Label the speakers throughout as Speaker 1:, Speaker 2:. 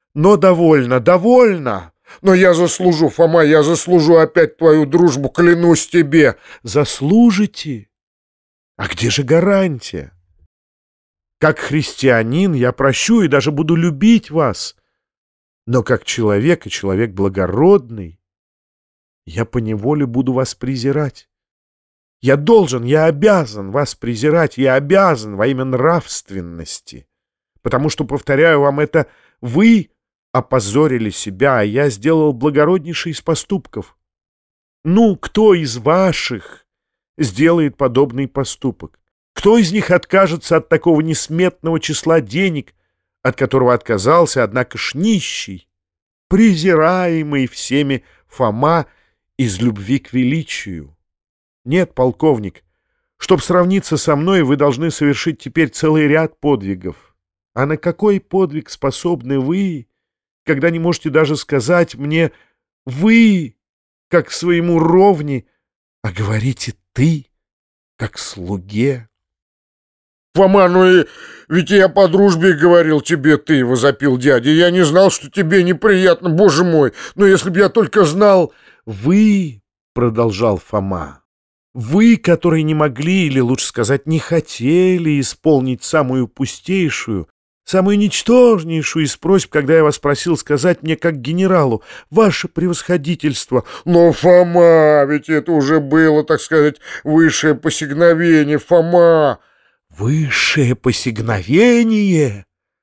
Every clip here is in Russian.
Speaker 1: Но довольно, довольно.
Speaker 2: Но я заслужу, Фома, я заслужу опять твою дружбу, клянусь тебе.
Speaker 1: Заслужите? А где же гарантия? Как христианин я прощу и даже буду любить вас. Но как человек и человек благородный, я поневоле буду вас презирать. Я должен, я обязан вас презирать, я обязан во имя нравственности. Потому что, повторяю вам это, вы опозорили себя, а я сделал благороднейший из поступков. Ну, кто из ваших сделает подобный поступок? Кто из них откажется от такого несметного числа денег, от которого отказался, однако ж нищий, презираемый всеми Фома из любви к величию? Нет, полковник, чтоб сравниться со мной, вы должны совершить теперь целый ряд подвигов. А на какой подвиг способны вы, когда не можете даже сказать мне «вы», как своему ровне, а говорите «ты», как слуге?
Speaker 2: Фома, ну и ведь я по дружбе говорил тебе ты, возопил дядя. Я не знал, что тебе неприятно, боже мой. Но если бы я только знал...
Speaker 1: Вы, продолжал Фома, вы, которые не могли, или лучше сказать, не хотели исполнить самую пустейшую, самую ничтожнейшую из просьб, когда я вас просил сказать мне как генералу: «Ваше превосходительство».
Speaker 2: Но, Фома, ведь это уже было, так сказать, высшее посигновение, Фома.
Speaker 1: Высшее посигновение?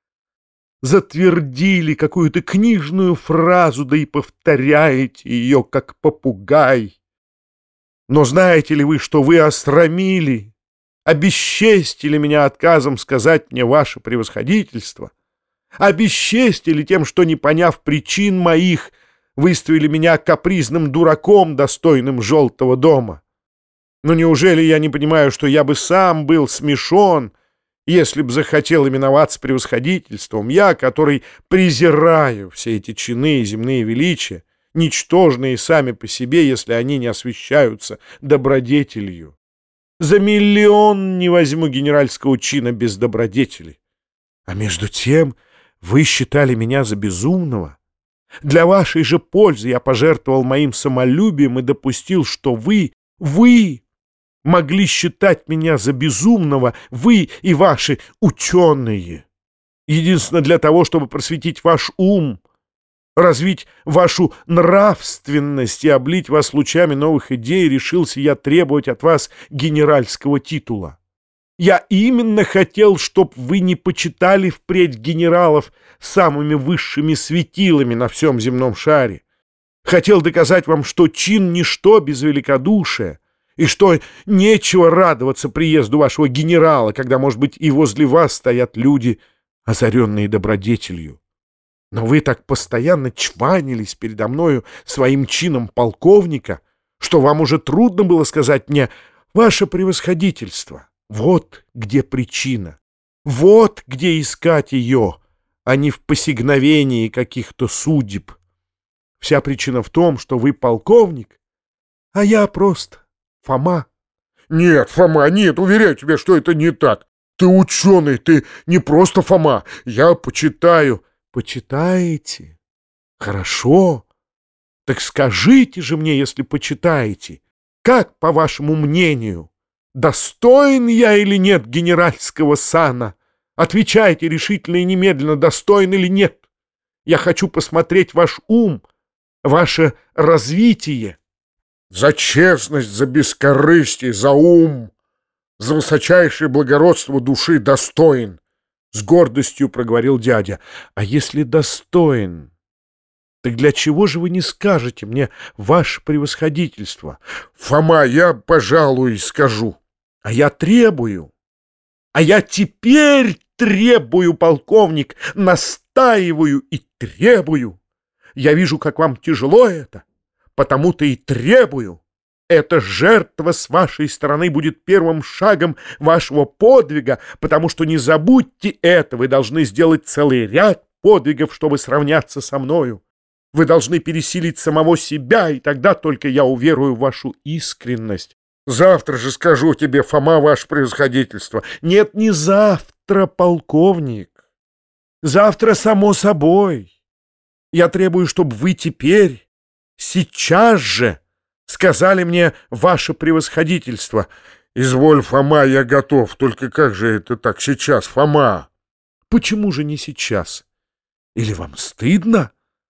Speaker 1: Затвердили какую-то книжную фразу, да и повторяете ее, как попугай. Но знаете ли вы, что вы осрамили, обесчестили меня отказом сказать мне ваше превосходительство? Обесчестили тем, что, не поняв причин моих, выставили меня капризным дураком, достойным Желтого дома? Но неужели я не понимаю, что я бы сам был смешон, если б захотел именоваться превосходительством? Я, который презираю все эти чины и земные величия, ничтожные сами по себе, если они не освящаются добродетелью. За миллион не возьму генеральского чина без добродетели. А между тем вы считали меня за безумного. Для вашей же пользы я пожертвовал моим самолюбием и допустил, что вы могли считать меня за безумного, вы и ваши ученые. Единственно для того, чтобы просветить ваш ум, развить вашу нравственность и облить вас лучами новых идей, решился я требовать от вас генеральского титула. Я именно хотел, чтоб вы не почитали впредь генералов самыми высшими светилами на всем земном шаре. Хотел доказать вам, что чин — ничто без великодушия, и что нечего радоваться приезду вашего генерала, когда, может быть, и возле вас стоят люди, озаренные добродетелью. Но вы так постоянно чванились передо мною своим чином полковника, что вам уже трудно было сказать мне: «Ваше превосходительство, вот где причина, вот где искать ее, а не в посигновении каких-то судеб. Вся причина в том, что вы полковник, а я просто Фома».
Speaker 2: Нет, Фома, нет, уверяю тебя, что это не так. Ты ученый, ты не просто Фома. Я почитаю.
Speaker 1: Почитаете? Хорошо. Так скажите же мне, если почитаете, как, по вашему мнению, достоин я или нет генеральского сана? Отвечайте решительно и немедленно, достоин или нет. Я хочу посмотреть ваш ум, ваше развитие.
Speaker 2: За честность, за бескорыстие, за ум, за высочайшее благородство души достоин, — с гордостью проговорил дядя. А если достоин, так для чего же вы не скажете мне ваше превосходительство? Фома, я, пожалуй, скажу.
Speaker 1: А я требую. А я теперь требую, полковник, настаиваю и требую. Я вижу, как вам тяжело это, потому-то и требую. Эта жертва с вашей стороны будет первым шагом вашего подвига, потому что, не забудьте это, вы должны сделать целый ряд подвигов, чтобы сравняться со мною. Вы должны пересилить самого себя, и тогда только я уверую в вашу искренность.
Speaker 2: Завтра же скажу тебе, Фома, ваше превосходительство.
Speaker 1: Нет, не завтра, полковник. Завтра само собой. Я требую, чтобы вы теперь, сейчас же сказали мне ваше превосходительство.
Speaker 2: Изволь, Фома, я готов. Только как же это так сейчас, Фома?
Speaker 1: Почему же не сейчас? Или вам стыдно?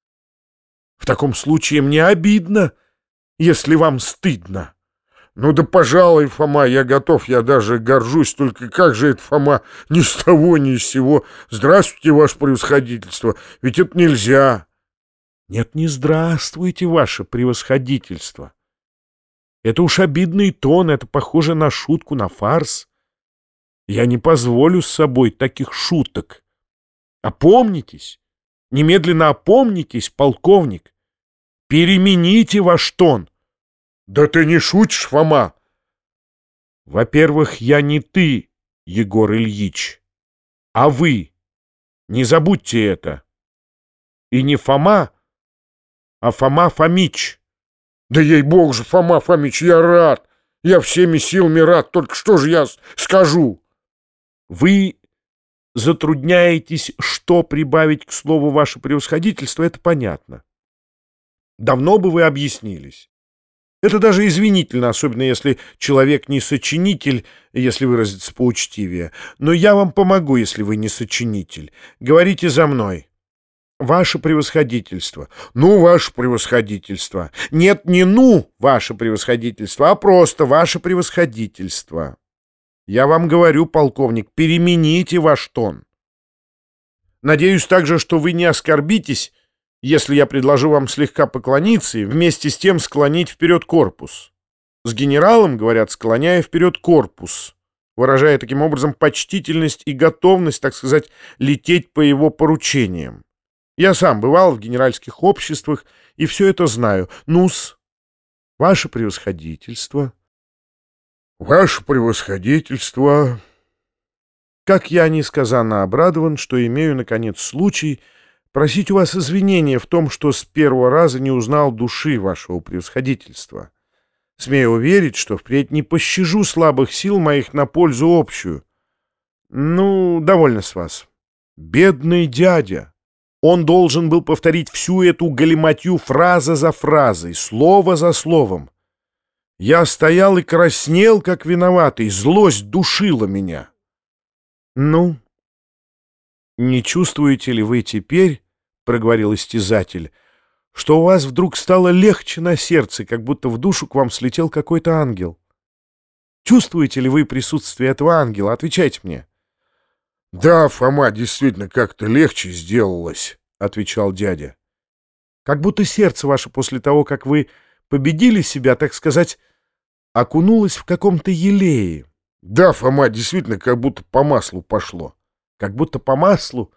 Speaker 1: В таком случае мне обидно, если вам стыдно.
Speaker 2: Ну да пожалуй, Фома, я готов, я даже горжусь. Только как же это, Фома, ни с того, ни с сего. Здравствуйте, ваше превосходительство, ведь это нельзя.
Speaker 1: Нет, не здравствуйте, ваше превосходительство. Это уж обидный тон, это похоже на шутку, на фарс. Я не позволю с собой таких шуток. Опомнитесь, немедленно опомнитесь, полковник. Перемените ваш тон.
Speaker 2: Да ты не шутишь, Фома.
Speaker 1: Во-первых, я не ты, Егор Ильич, а вы. Не забудьте это. И не Фома, а Фома Фомич.
Speaker 2: Да ей-богу же, Фома Фомич, я рад. Я всеми силами рад. Только что же я скажу?
Speaker 1: Вы затрудняетесь, что прибавить к слову «ваше превосходительство», это понятно. Давно бы вы объяснились. Это даже извинительно, особенно если человек не сочинитель, если выразиться поучтивее. Но я вам помогу, если вы не сочинитель. Говорите за мной. Ваше превосходительство.
Speaker 2: Ну, ваше превосходительство.
Speaker 1: Нет, не «ну», ваше превосходительство, а просто ваше превосходительство. Я вам говорю, полковник, перемените ваш тон. Надеюсь также, что вы не оскорбитесь, если я предложу вам слегка поклониться и вместе с тем склонить вперед корпус. С генералом, говорят, склоняя вперед корпус, выражая таким образом почтительность и готовность, так сказать, лететь по его поручениям. Я сам бывал в генеральских обществах и все это знаю. Ну-с, ваше превосходительство.
Speaker 2: Ваше превосходительство.
Speaker 1: Как я несказанно обрадован, что имею, наконец, случай просить у вас извинения в том, что с первого раза не узнал души вашего превосходительства. Смею уверить, что впредь не пощажу слабых сил моих на пользу общую. Ну, довольно с вас. Бедный дядя. Он должен был повторить всю эту галиматью фраза за фразой, слово за словом. Я стоял и краснел, как виноватый, злость душила меня. Ну, не чувствуете ли вы теперь, — проговорил истязатель, — что у вас вдруг стало легче на сердце, как будто в душу к вам слетел какой-то ангел? Чувствуете ли вы присутствие этого ангела? Отвечайте мне.
Speaker 2: — Да, Фома, действительно, как-то легче сделалось, — отвечал дядя.
Speaker 1: — Как будто сердце ваше после того, как вы победили себя, так сказать, окунулось в каком-то елее.
Speaker 2: — Да, Фома, действительно, как будто по маслу пошло.
Speaker 1: — Как будто по маслу?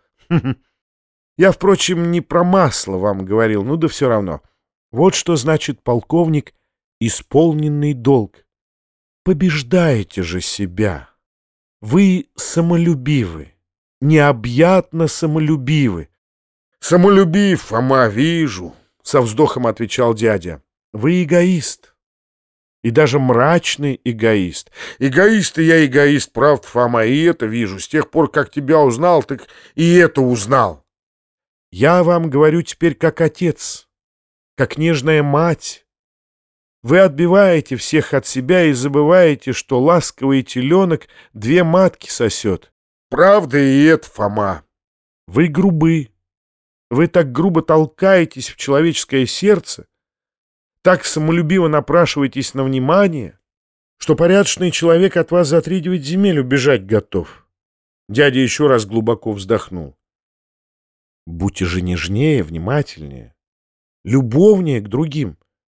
Speaker 1: Я, впрочем, не про масло вам говорил, ну да все равно. Вот что значит, полковник, исполненный долг. Побеждаете же себя. Вы самолюбивы, необъятно самолюбивы.
Speaker 2: — Самолюбив, Фома, вижу, — со вздохом отвечал дядя.
Speaker 1: — Вы эгоист. И даже мрачный эгоист.
Speaker 2: — Эгоист и я эгоист, правда, Фома, и это вижу. С тех пор, как тебя узнал, так и это узнал.
Speaker 1: Я вам говорю теперь как отец, как нежная мать. Вы отбиваете всех от себя и забываете, что ласковый теленок две матки сосет.
Speaker 2: Правда и это, Фома.
Speaker 1: Вы грубы. Вы так грубо толкаетесь в человеческое сердце, так самолюбиво напрашиваетесь на внимание, что порядочный человек от вас за 3-9 земель убежать готов. Дядя еще раз глубоко вздохнул. Будьте же нежнее, внимательнее, любовнее к другим.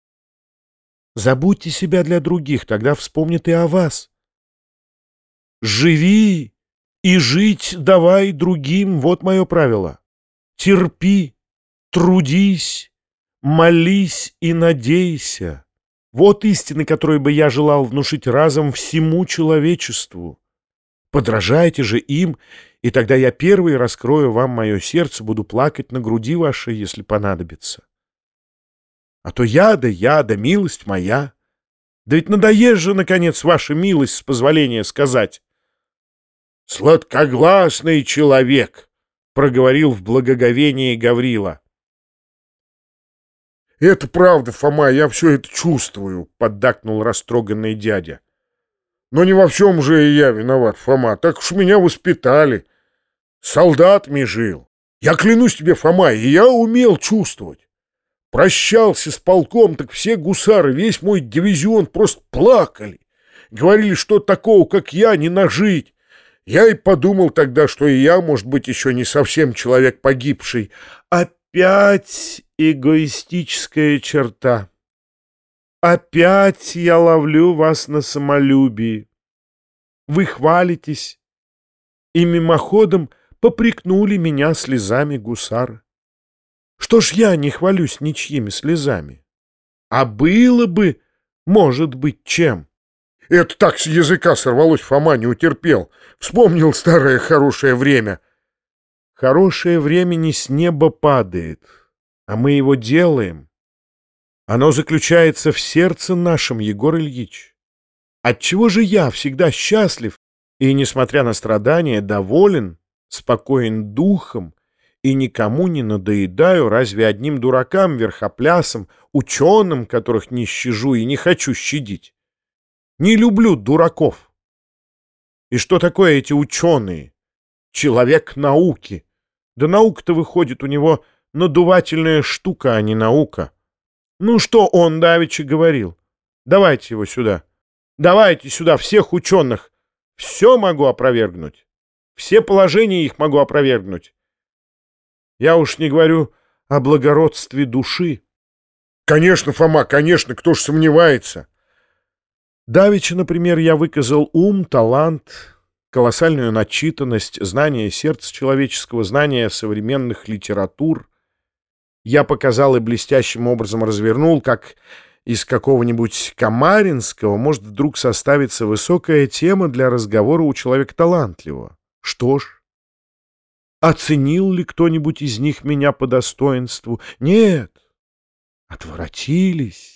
Speaker 1: Забудьте себя для других, тогда вспомнят и о вас. Живи и жить давай другим, вот мое правило. Терпи, трудись, молись и надейся. Вот истины, которые бы я желал внушить разом всему человечеству. Подражайте же им, и тогда я первый раскрою вам мое сердце, буду плакать на груди вашей, если понадобится. А то яда, милость моя. Да ведь надоест же, наконец, ваша милость, с позволения сказать. —
Speaker 2: Сладкогласный человек,
Speaker 1: — проговорил в благоговении Гаврила.
Speaker 2: Это правда, Фома, я все это чувствую, поддакнул растроганный дядя. Но не во всем же и я виноват, Фома. Так уж меня воспитали. Солдатами жил. Я клянусь тебе, Фома, и я умел чувствовать. Прощался с полком, так все гусары, весь мой дивизион просто плакали. Говорили, что такого, как я, не нажить. Я и подумал тогда, что и я, может быть, еще не совсем человек погибший.
Speaker 1: Опять эгоистическая черта. Опять я ловлю вас на самолюбии. Вы хвалитесь и мимоходом попрекнули меня слезами гусара. Что ж я не хвалюсь ничьими слезами? А было бы, может быть, чем.
Speaker 2: Это так с языка сорвалось, Фома не утерпел. Вспомнил старое хорошее время.
Speaker 1: Хорошее время не с неба падает, а мы его делаем. Оно заключается в сердце нашем, Егор Ильич. Отчего же я всегда счастлив и, несмотря на страдания, доволен, спокоен духом и никому не надоедаю, разве одним дуракам, верхоплясам, ученым, которых не щажу и не хочу щадить? Не люблю дураков. И что такое эти ученые? Человек науки. Да наука-то выходит у него надувательная штука, а не наука. Ну, что он давеча говорил? Давайте его сюда. Давайте сюда всех ученых. Все могу опровергнуть. Все положения их могу опровергнуть. Я уж не говорю о благородстве души.
Speaker 2: Конечно, Фома, конечно, кто ж сомневается.
Speaker 1: Давеча, например, я выказал ум, талант, колоссальную начитанность, знание сердца человеческого, знание современных литератур. Я показал и блестящим образом развернул, как из какого-нибудь Камаринского может вдруг составиться высокая тема для разговора у человека талантливого. Что ж, оценил ли кто-нибудь из них меня по достоинству? Нет, отворотились.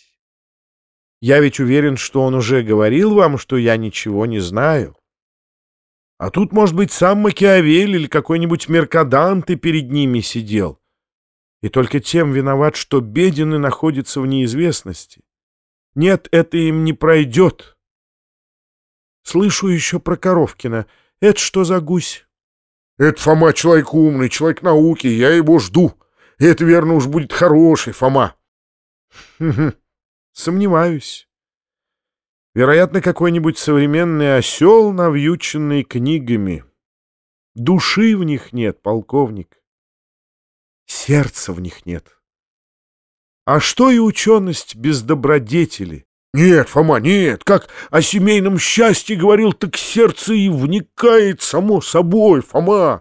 Speaker 1: Я ведь уверен, что он уже говорил вам, что я ничего не знаю. А тут, может быть, сам Макиавелли или какой-нибудь Меркаданте перед ними сидел. И только тем виноват, что беден и находится в неизвестности. Нет, это им не пройдет. Слышу еще про Коровкина. Это что за гусь?
Speaker 2: Это, Фома, человек умный, человек науки, я его жду. Это, верно, уж будет хороший, Фома.
Speaker 1: Сомневаюсь. Вероятно, какой-нибудь современный осел, навьюченный книгами. Души в них нет, полковник. Сердца в них нет. А что и ученость без добродетели?
Speaker 2: Нет, Фома, нет, как о семейном счастье говорил, так сердце и вникает само собой, Фома.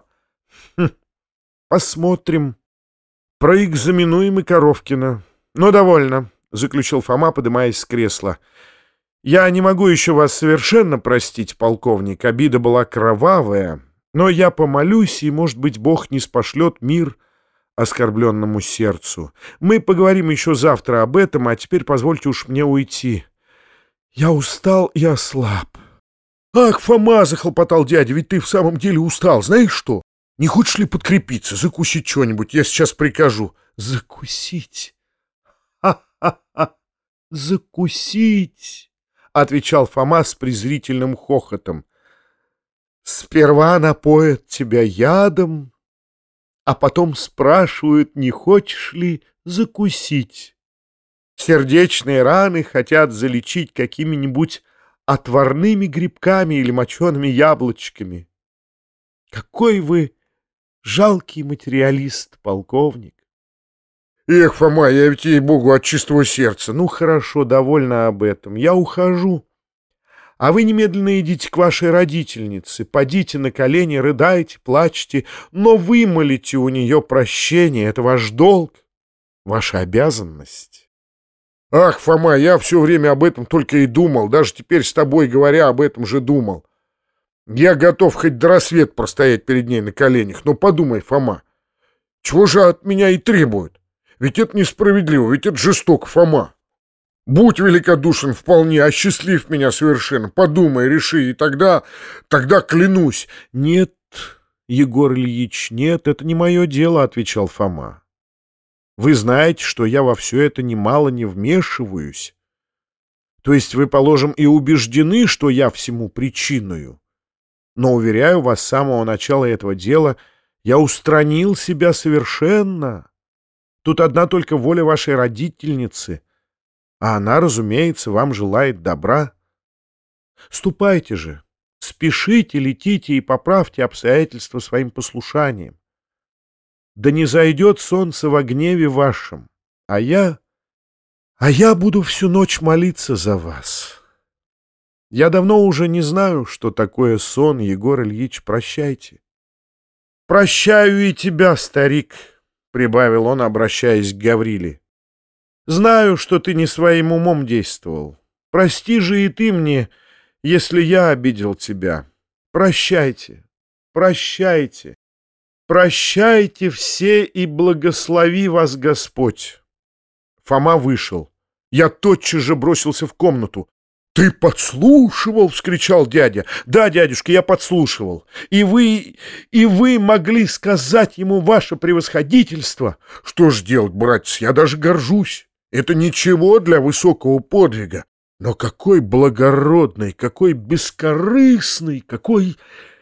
Speaker 1: Посмотрим. Проэкзаменуем и Коровкина. Ну, довольно, заключил Фома, подымаясь с кресла. Я не могу еще вас совершенно простить, полковник. Обида была кровавая, но я помолюсь, и, может быть, Бог ниспошлет мир оскорбленному сердцу. Мы поговорим еще завтра об этом, а теперь позвольте уж мне уйти. Я устал и ослаб.
Speaker 2: Ах, Фома, захлопотал дядя, ведь ты в самом деле устал. Знаешь что? Не хочешь ли подкрепиться, закусить что-нибудь? Я сейчас прикажу.
Speaker 1: Закусить? Ха-ха-ха! Закусить! Отвечал Фома с презрительным хохотом. Сперва напоят тебя ядом, а потом спрашивают, не хочешь ли закусить. Сердечные раны хотят залечить какими-нибудь отварными грибками или мочеными яблочками. Какой вы жалкий материалист, полковник.
Speaker 2: Эх, Фома, я ведь, ей-богу, от чистого сердца.
Speaker 1: Ну, хорошо, довольно об этом. Я ухожу. А вы немедленно идите к вашей родительнице, подите на колени, рыдайте, плачьте, но вымолите у нее прощение. Это ваш долг, ваша обязанность.
Speaker 2: Ах, Фома, я все время об этом только и думал. Даже теперь с тобой говоря, об этом же думал. Я готов хоть до рассвета простоять перед ней на коленях. Но подумай, Фома, чего же от меня и требуют? Ведь это несправедливо, ведь это жестоко, Фома. Будь великодушен вполне, осчастлив меня совершенно. Подумай, реши, и тогда клянусь.
Speaker 1: Нет, Егор Ильич, нет, это не мое дело, отвечал Фома. Вы знаете, что я во все это немало не вмешиваюсь. То есть вы, положим, и убеждены, что я всему причиною. Но, уверяю вас, с самого начала этого дела я устранил себя совершенно. Тут одна только воля вашей родительницы, а она, разумеется, вам желает добра. Ступайте же, спешите, летите и поправьте обстоятельства своим послушанием. Да не зайдет солнце во гневе вашем, а я буду всю ночь молиться за вас. Я давно уже не знаю, что такое сон, Егор Ильич, прощайте. Прощаю и тебя, старик, — прибавил он, обращаясь к Гавриле. Знаю, что ты не своим умом действовал. Прости же и ты мне, если я обидел тебя. Прощайте, прощайте, прощайте все, и благослови вас Господь. Фома вышел. Я тотчас же бросился в комнату. «Ты подслушивал?» — вскричал дядя. «Да, дядюшка, я подслушивал. И вы могли сказать ему ваше превосходительство?» «Что ж делать, братец, я даже горжусь. Это ничего для высокого подвига. Но какой благородный, какой бескорыстный, какой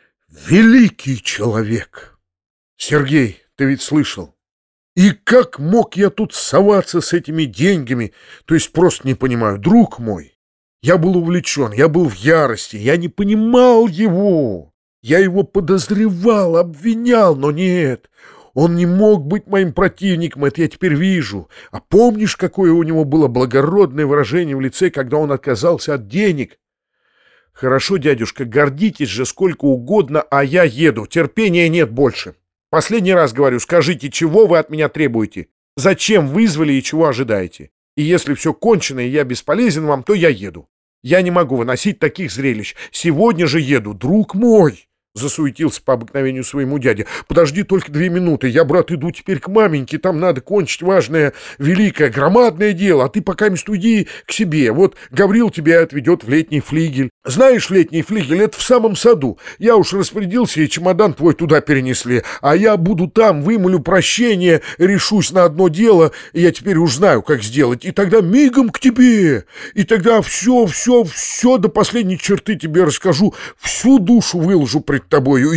Speaker 1: великий человек! Сергей, ты ведь слышал? И как мог я тут соваться с этими деньгами? То есть просто не понимаю, друг мой. Я был увлечен, я был в ярости, я не понимал его. Я его подозревал, обвинял, но нет, он не мог быть моим противником, это я теперь вижу. А помнишь, какое у него было благородное выражение в лице, когда он отказался от денег? Хорошо, дядюшка, гордитесь же сколько угодно, а я еду, терпения нет больше. Последний раз говорю, скажите, чего вы от меня требуете? Зачем вызвали и чего ожидаете? И если все кончено, и я бесполезен вам, то я еду. Я не могу выносить таких зрелищ. Сегодня же еду, друг мой!» Засуетился по обыкновению своему дядя. «Подожди только 2 минуты. Я, брат, иду теперь к маменьке. Там надо кончить важное, великое, громадное дело. А ты пока уйди к себе. Вот Гаврил тебя отведет в летний флигель. Знаешь, летний флигель — это в самом саду. Я уж распорядился, и чемодан твой туда перенесли. А я буду там, вымолю прощение, решусь на одно дело. И я теперь уж знаю, как сделать. И тогда мигом к тебе. И тогда все до последней черты тебе расскажу. Всю душу выложу пред тобою.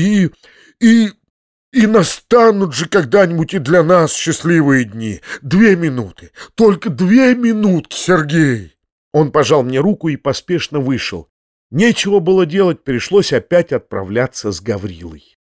Speaker 1: И настанут же когда-нибудь и для нас счастливые дни. 2 минуты. Только 2 минутки, Сергей!» Он пожал мне руку и поспешно вышел. Нечего было делать, пришлось опять отправляться с Гаврилой.